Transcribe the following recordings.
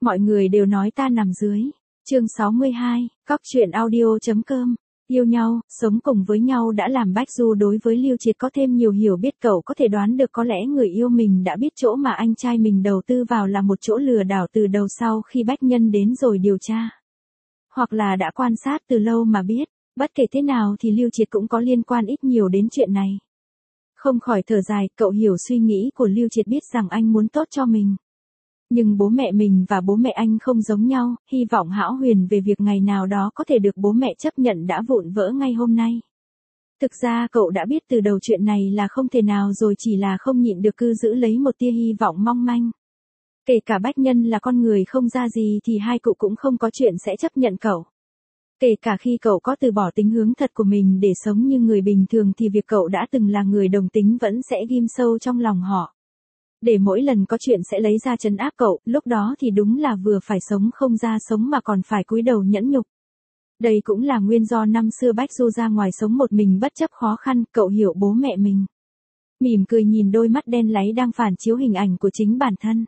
Mọi người đều nói ta nằm dưới. Chương 62, Cóc truyện audio.com. Yêu nhau, sống cùng với nhau đã làm Bách Du đối với Lưu Triệt có thêm nhiều hiểu biết. Cậu có thể đoán được có lẽ người yêu mình đã biết chỗ mà anh trai mình đầu tư vào là một chỗ lừa đảo từ đầu sau khi Bách Nhân đến rồi điều tra. Hoặc là đã quan sát từ lâu mà biết, bất kể thế nào thì Lưu Triệt cũng có liên quan ít nhiều đến chuyện này. Không khỏi thở dài, cậu hiểu suy nghĩ của Lưu Triệt, biết rằng anh muốn tốt cho mình. Nhưng bố mẹ mình và bố mẹ anh không giống nhau, hy vọng hão huyền về việc ngày nào đó có thể được bố mẹ chấp nhận đã vụn vỡ ngay hôm nay. Thực ra cậu đã biết từ đầu chuyện này là không thể nào rồi, chỉ là không nhịn được cứ giữ lấy một tia hy vọng mong manh. Kể cả Bách Nhân là con người không ra gì thì hai cụ cũng không có chuyện sẽ chấp nhận cậu. Kể cả khi cậu có từ bỏ tính hướng thật của mình để sống như người bình thường thì việc cậu đã từng là người đồng tính vẫn sẽ ghim sâu trong lòng họ. Để mỗi lần có chuyện sẽ lấy ra trấn áp cậu, lúc đó thì đúng là vừa phải sống không ra sống mà còn phải cúi đầu nhẫn nhục. Đây cũng là nguyên do năm xưa Bách Du ra ngoài sống một mình bất chấp khó khăn, cậu hiểu bố mẹ mình. Mỉm cười nhìn đôi mắt đen láy đang phản chiếu hình ảnh của chính bản thân.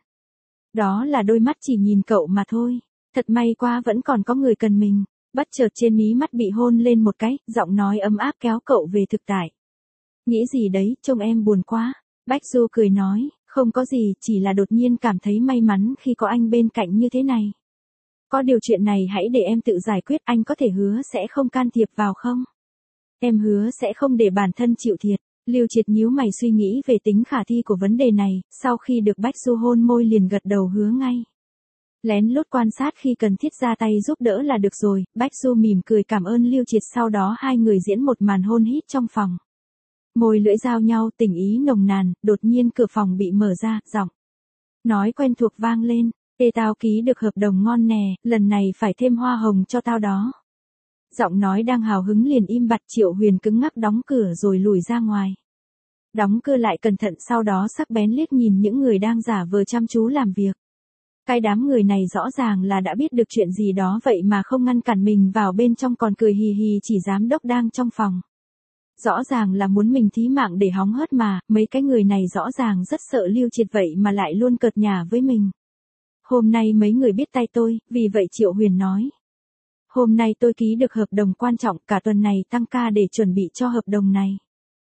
Đó là đôi mắt chỉ nhìn cậu mà thôi. Thật may quá vẫn còn có người cần mình. Bất chợt trên mí mắt bị hôn lên một cái, giọng nói ấm áp kéo cậu về thực tại. Nghĩ gì đấy, trông em buồn quá. Bách Du cười nói, không có gì, chỉ là đột nhiên cảm thấy may mắn khi có anh bên cạnh như thế này. Có điều chuyện này hãy để em tự giải quyết, anh có thể hứa sẽ không can thiệp vào không? Em hứa sẽ không để bản thân chịu thiệt. Lưu Triệt nhíu mày suy nghĩ về tính khả thi của vấn đề này, sau khi được Bách Du hôn môi liền gật đầu hứa ngay. Lén lút quan sát khi cần thiết ra tay giúp đỡ là được rồi. Bách Du mỉm cười cảm ơn Lưu Triệt, sau đó hai người diễn một màn hôn hít trong phòng. Môi lưỡi giao nhau, tình ý nồng nàn, đột nhiên cửa phòng bị mở ra, giọng nói quen thuộc vang lên, "Ê tao ký được hợp đồng ngon nè, lần này phải thêm hoa hồng cho tao đó." Giọng nói đang hào hứng liền im bặt, Triệu Huyền cứng ngắc đóng cửa rồi lùi ra ngoài. Đóng cửa lại cẩn thận, sau đó sắc bén liếc nhìn những người đang giả vờ chăm chú làm việc. Cái đám người này rõ ràng là đã biết được chuyện gì đó vậy mà không ngăn cản mình vào bên trong, còn cười hì hì chỉ giám đốc đang trong phòng. Rõ ràng là muốn mình thí mạng để hóng hớt mà, mấy cái người này rõ ràng rất sợ Lưu Triệt vậy mà lại luôn cợt nhả với mình. Hôm nay mấy người biết tay tôi, vì vậy Triệu Huyền nói. Hôm nay tôi ký được hợp đồng quan trọng, cả tuần này tăng ca để chuẩn bị cho hợp đồng này.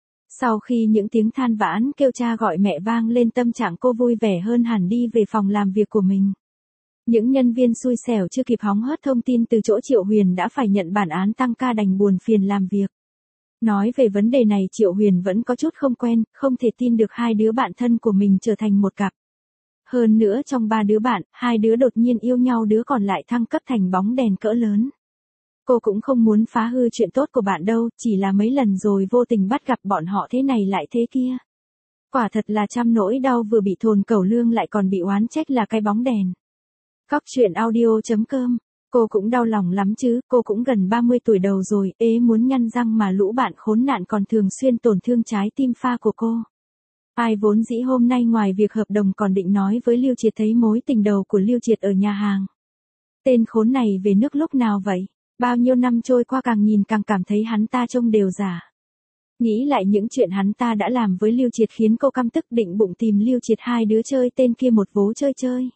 Sau khi những tiếng than vãn kêu cha gọi mẹ vang lên, tâm trạng cô vui vẻ hơn hẳn, đi về phòng làm việc của mình. Những nhân viên xui xẻo chưa kịp hóng hớt thông tin từ chỗ Triệu Huyền đã phải nhận bản án tăng ca đành buồn phiền làm việc. Nói về vấn đề này Triệu Huyền vẫn có chút không quen, không thể tin được hai đứa bạn thân của mình trở thành một cặp. Hơn nữa trong ba đứa bạn, hai đứa đột nhiên yêu nhau, đứa còn lại thăng cấp thành bóng đèn cỡ lớn. Cô cũng không muốn phá hư chuyện tốt của bạn đâu, chỉ là mấy lần rồi vô tình bắt gặp bọn họ thế này lại thế kia. Quả thật là trăm nỗi đau, vừa bị thồn cẩu lương lại còn bị oán trách là cái bóng đèn. Cóc truyện audio.com. Cô cũng đau lòng lắm chứ, cô cũng gần 30 tuổi đầu rồi, muốn nhăn răng mà lũ bạn khốn nạn còn thường xuyên tổn thương trái tim pha của cô. Ai vốn dĩ hôm nay ngoài việc hợp đồng còn định nói với Lưu Triệt thấy mối tình đầu của Lưu Triệt ở nhà hàng. Tên khốn này về nước lúc nào vậy? Bao nhiêu năm trôi qua càng nhìn càng cảm thấy hắn ta trông đều giả. Nghĩ lại những chuyện hắn ta đã làm với Lưu Triệt khiến cô căm tức, định bụng tìm Lưu Triệt hai đứa chơi tên kia một vố chơi chơi.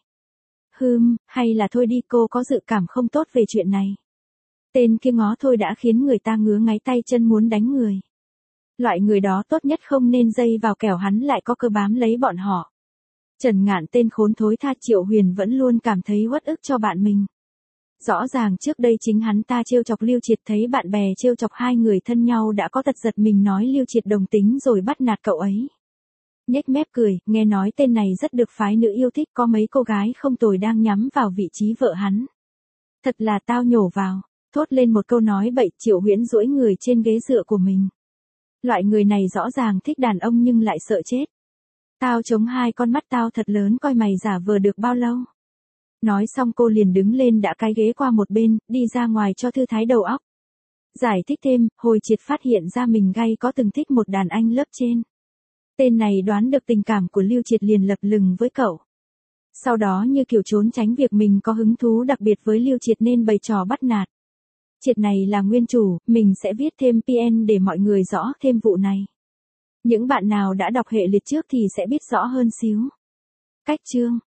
Hay là thôi đi, cô có dự cảm không tốt về chuyện này. Tên kia ngó thôi đã khiến người ta ngứa ngáy tay chân muốn đánh người. Loại người đó tốt nhất không nên dây vào, kẻo hắn lại có cơ bám lấy bọn họ. Trần Ngạn tên khốn thối tha. Triệu Huyền vẫn luôn cảm thấy uất ức cho bạn mình. Rõ ràng trước đây chính hắn ta trêu chọc Lưu Triệt, thấy bạn bè trêu chọc hai người thân nhau đã có tật giật mình nói Lưu Triệt đồng tính rồi bắt nạt cậu ấy. Nhếch mép cười, nghe nói tên này rất được phái nữ yêu thích, có mấy cô gái không tồi đang nhắm vào vị trí vợ hắn. Thật là tao nhổ vào, thốt lên một câu nói bậy. Triệu Huyễn duỗi người trên ghế dựa của mình. Loại người này rõ ràng thích đàn ông nhưng lại sợ chết. Tao chống hai con mắt tao thật lớn, coi mày giả vờ được bao lâu. Nói xong cô liền đứng lên đã cái ghế qua một bên, đi ra ngoài cho thư thái đầu óc. Giải thích thêm, hồi Triệt phát hiện ra mình gay có từng thích một đàn anh lớp trên. Tên này đoán được tình cảm của Lưu Triệt liền lập lừng với cậu. Sau đó như kiểu trốn tránh việc mình có hứng thú đặc biệt với Lưu Triệt nên bày trò bắt nạt. Triệt này là nguyên chủ, mình sẽ viết thêm PN để mọi người rõ thêm vụ này. Những bạn nào đã đọc hệ liệt trước thì sẽ biết rõ hơn xíu. Cách chương